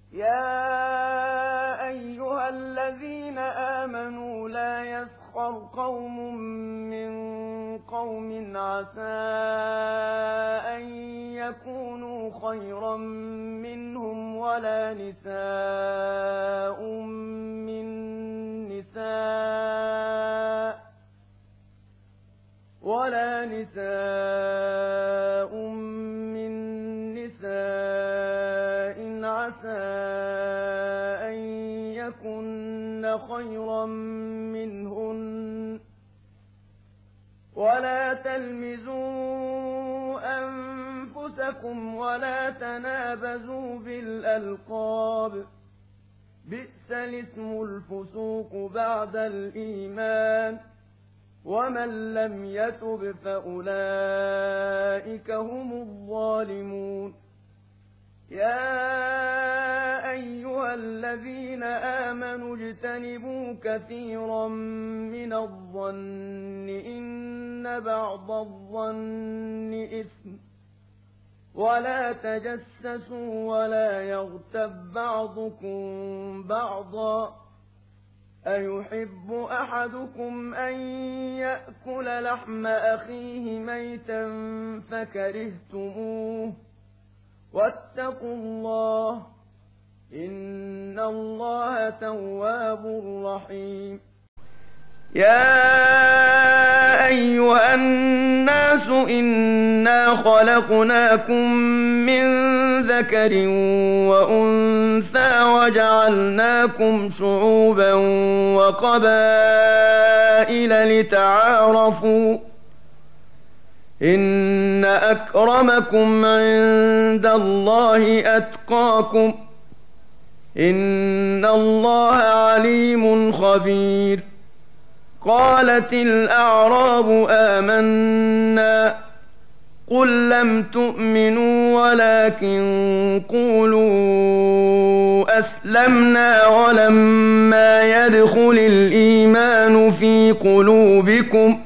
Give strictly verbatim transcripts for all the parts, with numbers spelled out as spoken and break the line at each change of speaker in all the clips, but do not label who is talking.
يا أيها الذين آمنوا لا يسخر قوم من قوم عسى أن يكونوا خيرا منهم ولا نساء من نساء ولا نساء من نساء عسى أن يكن خيرا منهن ولا تلمزوا أنفسكم ولا تنابزوا بالألقاب بئس الاسم الفسوق بعد الإيمان ومن لم يتب فأولئك هم الظالمون يا أيها الذين آمنوا اجتنبوا كثيرا من الظن إن بعض الظن إثم ولا تجسسوا ولا يغتب بعضكم بعضا أيحب أحدكم أن يأكل لحم أخيه ميتا فكرهتموه واتقوا الله إن الله تواب رحيم يا أيها الناس إنا خلقناكم من ذكر وأنثى وجعلناكم شعوبا وقبائل لتعارفوا إن أكرمكم عند الله أتقاكم إن الله عليم خبير قالت الأعراب آمنا قل لم تؤمنوا ولكن قولوا أسلمنا ولما يدخل الإيمان في قلوبكم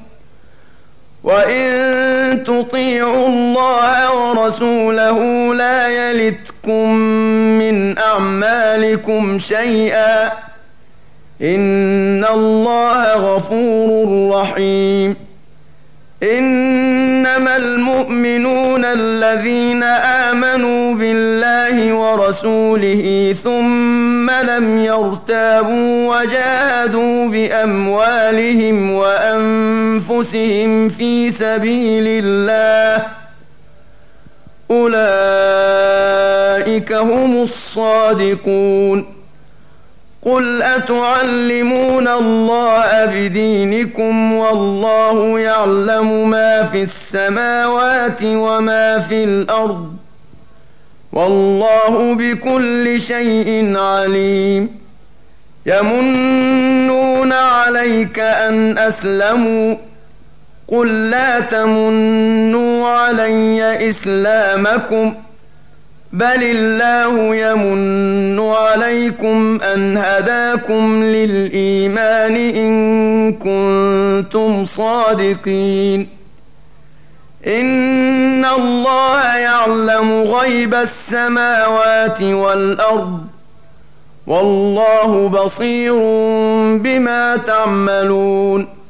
وإن تطيعوا الله ورسوله لا يلتكم من أعمالكم شيئا إن الله غفور رحيم إنما المؤمنون الذين آمنوا بالله ورسوله ثم لم يرتابوا وجاهدوا بأموالهم وأنفسهم في سبيل الله أولئك هم الصادقون قل أتعلمون الله بدينكم والله يعلم ما في السماوات وما في الأرض والله بكل شيء عليم يمنون عليك أن أسلموا قل لا تمنوا علي إسلامكم بل الله يمن عليكم أن هداكم للإيمان إن كنتم صادقين إن الله يعلم غيب السماوات والأرض والله بصير بما تعملون